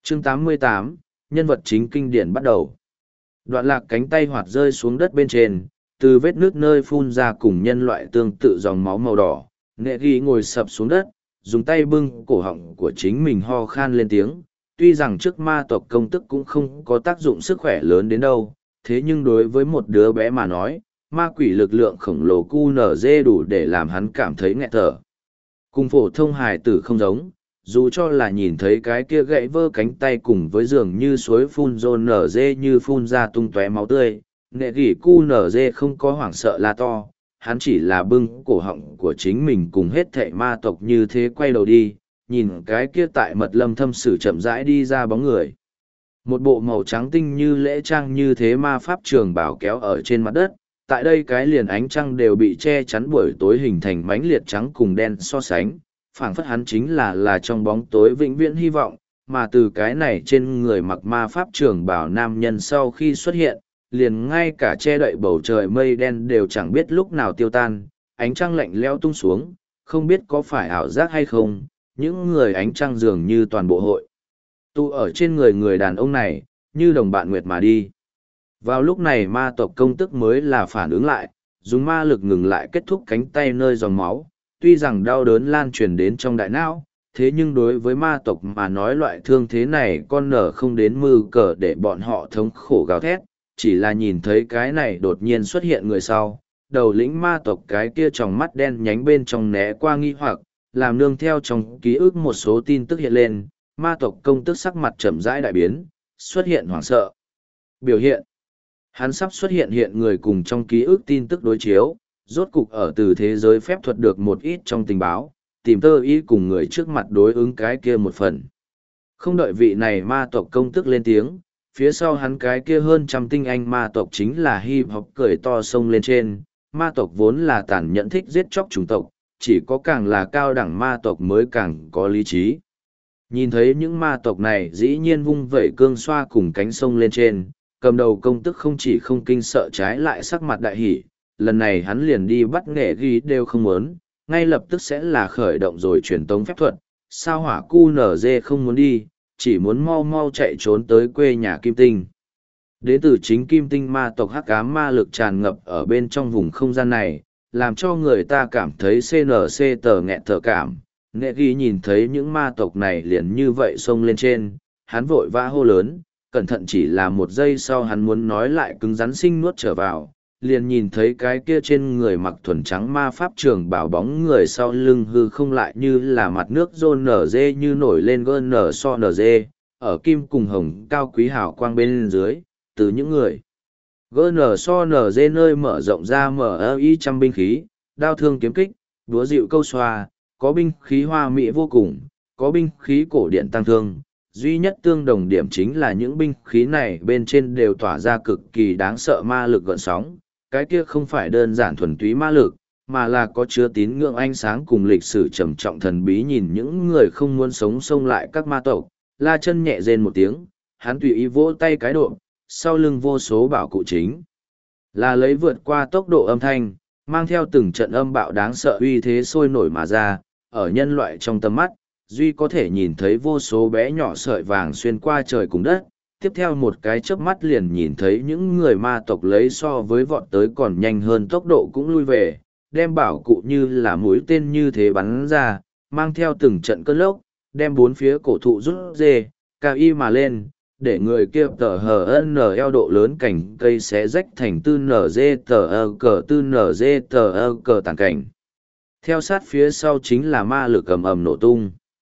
Chương 88, nhân vật chính kinh điển bắt đầu. Đoạn lạc cánh tay hoạt rơi xuống đất bên trên, từ vết nước nơi phun ra cùng nhân loại tương tự dòng máu màu đỏ. Nghệ ghi ngồi sập xuống đất, dùng tay bưng cổ họng của chính mình ho khan lên tiếng. Tuy rằng trước ma tộc công tức cũng không có tác dụng sức khỏe lớn đến đâu, thế nhưng đối với một đứa bé mà nói, ma quỷ lực lượng khổng lồ QNZ đủ để làm hắn cảm thấy nghẹt thở. Cùng phổ thông hài tử không giống, dù cho là nhìn thấy cái kia gãy vơ cánh tay cùng với dường như suối phun rôn nở dê như phun ra tung tóe máu tươi, nệ gỉ cu nở dê không có hoảng sợ la to, hắn chỉ là bưng cổ họng của chính mình cùng hết thệ ma tộc như thế quay đầu đi, nhìn cái kia tại mật lâm thâm sử chậm rãi đi ra bóng người. Một bộ màu trắng tinh như lễ trang như thế ma pháp trường bảo kéo ở trên mặt đất, tại đây cái liền ánh trăng đều bị che chắn buổi tối hình thành mánh liệt trắng cùng đen so sánh, phảng phất hắn chính là trong bóng tối vĩnh viễn hy vọng, mà từ cái này trên người mặc ma pháp trường bảo nam nhân sau khi xuất hiện, liền ngay cả che đậy bầu trời mây đen đều chẳng biết lúc nào tiêu tan, ánh trăng lạnh lẽo tung xuống, không biết có phải ảo giác hay không, những người ánh trăng dường như toàn bộ hội. Tụ ở trên người người đàn ông này, như đồng bạn nguyệt mà đi. Vào lúc này ma tộc công tức mới là phản ứng lại, dùng ma lực ngừng lại kết thúc cánh tay nơi dòng máu, tuy rằng đau đớn lan truyền đến trong đại não, thế nhưng đối với ma tộc mà nói loại thương thế này con nở không đến mư cờ để bọn họ thống khổ gào thét, chỉ là nhìn thấy cái này đột nhiên xuất hiện người sau, đầu lĩnh ma tộc cái kia tròng mắt đen nhánh bên trong né qua nghi hoặc, làm nương theo trong ký ức một số tin tức hiện lên, ma tộc công tức sắc mặt chậm rãi đại biến, xuất hiện hoảng sợ. Biểu hiện. Hắn sắp xuất hiện người cùng trong ký ức tin tức đối chiếu, rốt cục ở từ thế giới phép thuật được một ít trong tình báo, tìm tơ ý cùng người trước mặt đối ứng cái kia một phần. Không đợi vị này ma tộc công tức lên tiếng, phía sau hắn cái kia hơn trăm tinh anh ma tộc chính là hip hop cười to sông lên trên, ma tộc vốn là tàn nhẫn thích giết chóc chủng tộc, chỉ có càng là cao đẳng ma tộc mới càng có lý trí. Nhìn thấy những ma tộc này dĩ nhiên vung vẩy cương xoa cùng cánh sông lên trên, cầm đầu công tức không chỉ không kinh sợ trái lại sắc mặt đại hỷ, lần này hắn liền đi bắt nghệ ghi đều không muốn, ngay lập tức sẽ là khởi động rồi truyền tống phép thuật, sao hỏa cu nở dê không muốn đi, chỉ muốn mau mau chạy trốn tới quê nhà Kim Tinh. Đến từ chính Kim Tinh ma tộc hắc ám ma lực tràn ngập ở bên trong vùng không gian này, làm cho người ta cảm thấy CNC tờ nghẹt thở cảm. Nghệ ghi nhìn thấy những ma tộc này liền như vậy xông lên trên, hắn vội vã hô lớn, cẩn thận chỉ là một giây sau hắn muốn nói lại cứng rắn sinh nuốt trở vào, liền nhìn thấy cái kia trên người mặc thuần trắng ma pháp trường bảo bóng người sau lưng hư không lại như là mặt nước rôn nở dê như nổi lên gơn nở so nở dê, ở kim cùng hồng cao quý hào quang bên dưới, từ những người. Gơn nở so nở dê nơi mở rộng ra mở y trăm binh khí, đao thương kiếm kích, đúa dịu câu xoa, có binh khí hoa mỹ vô cùng, có binh khí cổ điện tăng thương. Duy nhất tương đồng điểm chính là những binh khí này bên trên đều tỏa ra cực kỳ đáng sợ ma lực gợn sóng, cái kia không phải đơn giản thuần túy ma lực, mà là có chứa tín ngưỡng ánh sáng cùng lịch sử trầm trọng thần bí nhìn những người không muốn sống xông lại các ma tộc, la chân nhẹ rên một tiếng, hắn tùy ý vỗ tay cái độ, sau lưng vô số bảo cụ chính. Là lấy vượt qua tốc độ âm thanh, mang theo từng trận âm bạo đáng sợ uy thế sôi nổi mà ra, ở nhân loại trong tầm mắt, duy có thể nhìn thấy vô số bé nhỏ sợi vàng xuyên qua trời cùng đất, tiếp theo một cái chớp mắt liền nhìn thấy những người ma tộc lấy so với vọt tới còn nhanh hơn tốc độ cũng lui về, đem bảo cụ như là mũi tên như thế bắn ra, mang theo từng trận cơn lốc, đem bốn phía cổ thụ rút dê, cao y mà lên, để người kia tờ hờ n eo độ lớn cảnh cây xé rách thành tư nở dê tờ cờ tư nở dê tờ cờ tàn cảnh. Theo sát phía sau chính là ma lực ầm ầm nổ tung.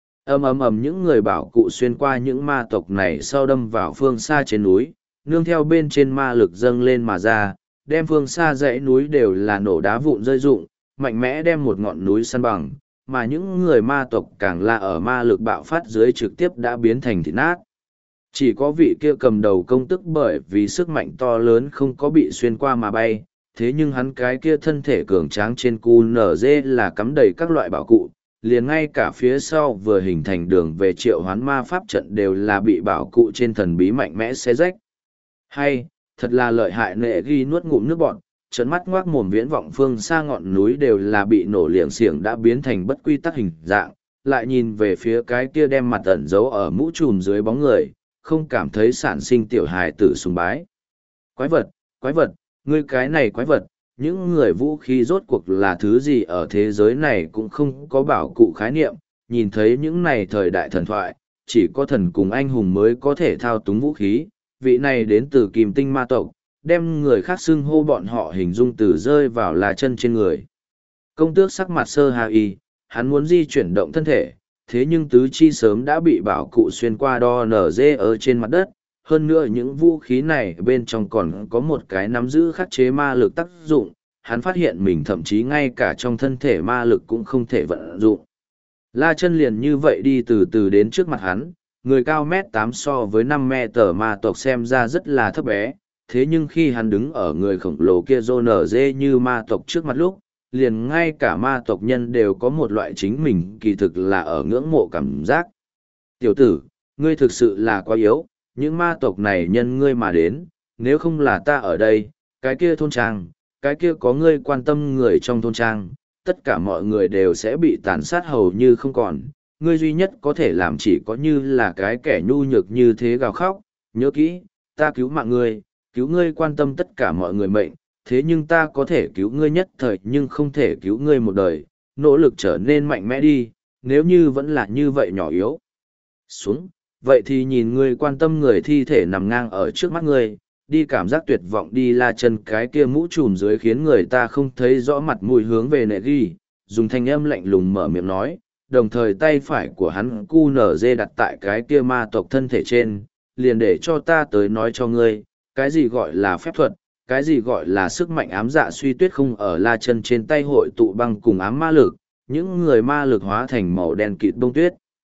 Ầm những người bảo cụ xuyên qua những ma tộc này sau đâm vào phương xa trên núi, nương theo bên trên ma lực dâng lên mà ra, đem phương xa dãy núi đều là nổ đá vụn rơi rụng, mạnh mẽ đem một ngọn núi săn bằng, mà những người ma tộc càng là ở ma lực bạo phát dưới trực tiếp đã biến thành thịt nát. Chỉ có vị kia cầm đầu công tức bởi vì sức mạnh to lớn không có bị xuyên qua mà bay, thế nhưng hắn cái kia thân thể cường tráng trên cu nở dê là cắm đầy các loại bảo cụ, liền ngay cả phía sau vừa hình thành đường về triệu hoán ma pháp trận đều là bị bảo cụ trên thần bí mạnh mẽ xé rách. Hay, thật là lợi hại. Nệ ghi nuốt ngụm nước bọt, trợn mắt ngoác mồm viễn vọng phương xa ngọn núi đều là bị nổ liệng xiềng đã biến thành bất quy tắc hình dạng, lại nhìn về phía cái kia đem mặt ẩn giấu ở mũ trùm dưới bóng người, không cảm thấy sản sinh tiểu hài tử sùng bái. Quái vật, ngươi cái này quái vật, những người vũ khí rốt cuộc là thứ gì ở thế giới này cũng không có bảo cụ khái niệm, nhìn thấy những này thời đại thần thoại, chỉ có thần cùng anh hùng mới có thể thao túng vũ khí, vị này đến từ Kim Tinh ma tộc, đem người khác xưng hô bọn họ hình dung từ rơi vào là chân trên người. Công tước sắc mặt sơ hà y, hắn muốn di chuyển động thân thể, thế nhưng tứ chi sớm đã bị bảo cụ xuyên qua đo nở dê ở trên mặt đất. Hơn nữa những vũ khí này bên trong còn có một cái nắm giữ khắc chế ma lực tác dụng, hắn phát hiện mình thậm chí ngay cả trong thân thể ma lực cũng không thể vận dụng. La Chân liền như vậy đi từ từ đến trước mặt hắn, người cao mét 8 so với 5 mét ma tộc xem ra rất là thấp bé, thế nhưng khi hắn đứng ở người khổng lồ kia rô nở dê như ma tộc trước mặt lúc, liền ngay cả ma tộc nhân đều có một loại chính mình kỳ thực là ở ngưỡng mộ cảm giác. Tiểu tử, ngươi thực sự là quá yếu, những ma tộc này nhân ngươi mà đến, nếu không là ta ở đây, cái kia thôn trang, cái kia có ngươi quan tâm người trong thôn trang, tất cả mọi người đều sẽ bị tàn sát hầu như không còn. Ngươi duy nhất có thể làm chỉ có như là cái kẻ nhu nhược như thế gào khóc, nhớ kỹ, ta cứu mạng ngươi, cứu ngươi quan tâm tất cả mọi người mệnh, thế nhưng ta có thể cứu ngươi nhất thời nhưng không thể cứu ngươi một đời, nỗ lực trở nên mạnh mẽ đi, nếu như vẫn là như vậy nhỏ yếu. Xuống, vậy thì nhìn ngươi quan tâm người thi thể nằm ngang ở trước mắt ngươi, đi cảm giác tuyệt vọng đi. La Chân cái kia mũ trùm dưới khiến người ta không thấy rõ mặt mũi hướng về nệ ghi, dùng thanh âm lạnh lùng mở miệng nói, đồng thời tay phải của hắn cu nở dê đặt tại cái kia ma tộc thân thể trên, liền để cho ta tới nói cho ngươi, cái gì gọi là phép thuật, cái gì gọi là sức mạnh ám dạ suy tuyết không ở La Chân trên tay hội tụ băng cùng ám ma lực, những người ma lực hóa thành màu đen kịt bông tuyết.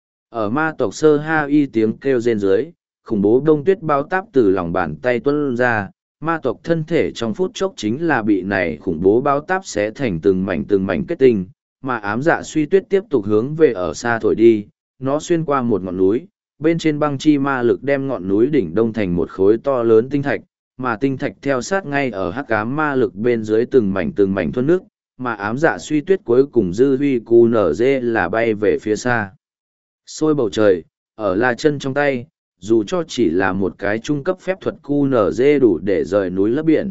Ở ma tộc sơ ha y tiếng kêu rên dưới, khủng bố đông tuyết bao táp từ lòng bàn tay tuôn ra, ma tộc thân thể trong phút chốc chính là bị này khủng bố bao táp xé thành từng mảnh kết tinh, mà ám dạ suy tuyết tiếp tục hướng về ở xa thổi đi, nó xuyên qua một ngọn núi, bên trên băng chi ma lực đem ngọn núi đỉnh đông thành một khối to lớn tinh thạch, mà tinh thạch theo sát ngay ở hắc ám ma lực bên dưới từng mảnh thuần nước, mà ám dạ suy tuyết cuối cùng dư huy cu nở dê là bay về phía xa. Xôi bầu trời, ở La Chân trong tay, dù cho chỉ là một cái trung cấp phép thuật QNZ đủ để rời núi lấp biển.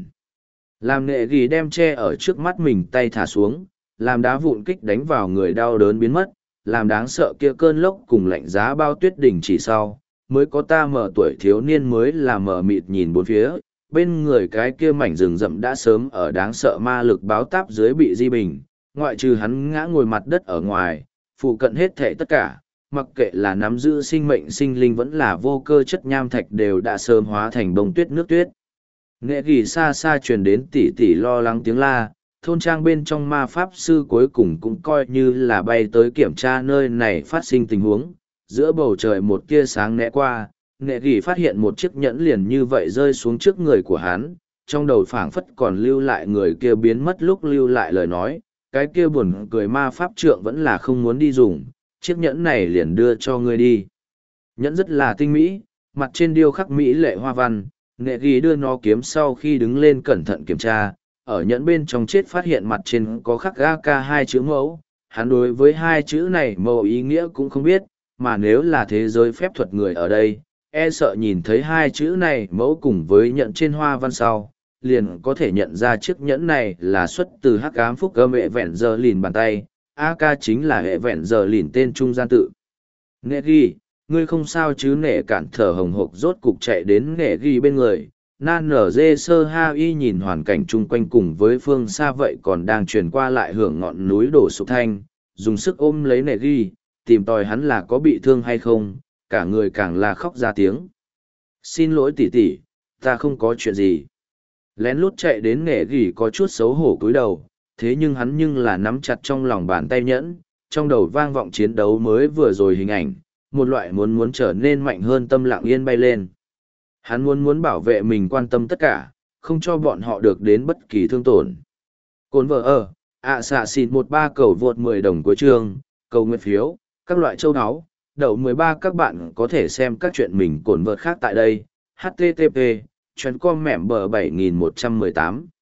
Làm nệ ghi đem che ở trước mắt mình tay thả xuống, làm đá vụn kích đánh vào người đau đớn biến mất, làm đáng sợ kia cơn lốc cùng lạnh giá bao tuyết đỉnh chỉ sau, mới có ta mở tuổi thiếu niên mới là mở mịt nhìn bốn phía, bên người cái kia mảnh rừng rậm đã sớm ở đáng sợ ma lực báo táp dưới bị di bình, ngoại trừ hắn ngã ngồi mặt đất ở ngoài, phụ cận hết thảy tất cả. Mặc kệ là nắm giữ sinh mệnh sinh linh vẫn là vô cơ chất nham thạch đều đã sớm hóa thành bông tuyết nước tuyết. Nghệ ghi xa xa truyền đến tỉ tỉ lo lắng tiếng la, thôn trang bên trong ma pháp sư cuối cùng cũng coi như là bay tới kiểm tra nơi này phát sinh tình huống. Giữa bầu trời một tia sáng né qua, nghệ ghi phát hiện một chiếc nhẫn liền như vậy rơi xuống trước người của hắn, trong đầu phảng phất còn lưu lại người kia biến mất lúc lưu lại lời nói, cái kia buồn cười ma pháp trượng vẫn là không muốn đi dùng. Chiếc nhẫn này liền đưa cho ngươi đi. Nhẫn rất là tinh mỹ, mặt trên điêu khắc mỹ lệ hoa văn, nghệ ghi đưa nó kiếm sau khi đứng lên cẩn thận kiểm tra, ở nhẫn bên trong chết phát hiện mặt trên có khắc AK 2 chữ mẫu, hắn đối với hai chữ này mẫu ý nghĩa cũng không biết, mà nếu là thế giới phép thuật người ở đây, e sợ nhìn thấy hai chữ này mẫu cùng với nhẫn trên hoa văn sau, liền có thể nhận ra chiếc nhẫn này là xuất từ hắc ám phúc âm hệ vẹn giờ lìn bàn tay. AK chính là hệ vẹn giờ lìn tên trung gian tự. Nghệ ghi, ngươi không sao chứ? Nệ cản thở hồng hộc rốt cục chạy đến nghệ ghi bên người. Nan nở dê sơ ha y nhìn hoàn cảnh chung quanh cùng với phương xa vậy còn đang truyền qua lại hưởng ngọn núi đổ sụp thanh, dùng sức ôm lấy nệ ghi, tìm tòi hắn là có bị thương hay không, cả người càng là khóc ra tiếng. Xin lỗi tỷ tỷ, ta không có chuyện gì. Lén lút chạy đến nghệ ghi có chút xấu hổ cúi đầu. Thế nhưng hắn nhưng là nắm chặt trong lòng bàn tay nhẫn, trong đầu vang vọng chiến đấu mới vừa rồi hình ảnh, một loại muốn trở nên mạnh hơn tâm lặng yên bay lên. Hắn muốn bảo vệ mình quan tâm tất cả, không cho bọn họ được đến bất kỳ thương tổn. Cồn vợ ở, xạ xịt 13 cầu vượt 10 đồng cuối chương, cầu nguyện phiếu, các loại châu áo, đậu 13 các bạn có thể xem các chuyện mình cồn vợt khác tại đây, http://com mẻm bờ 7118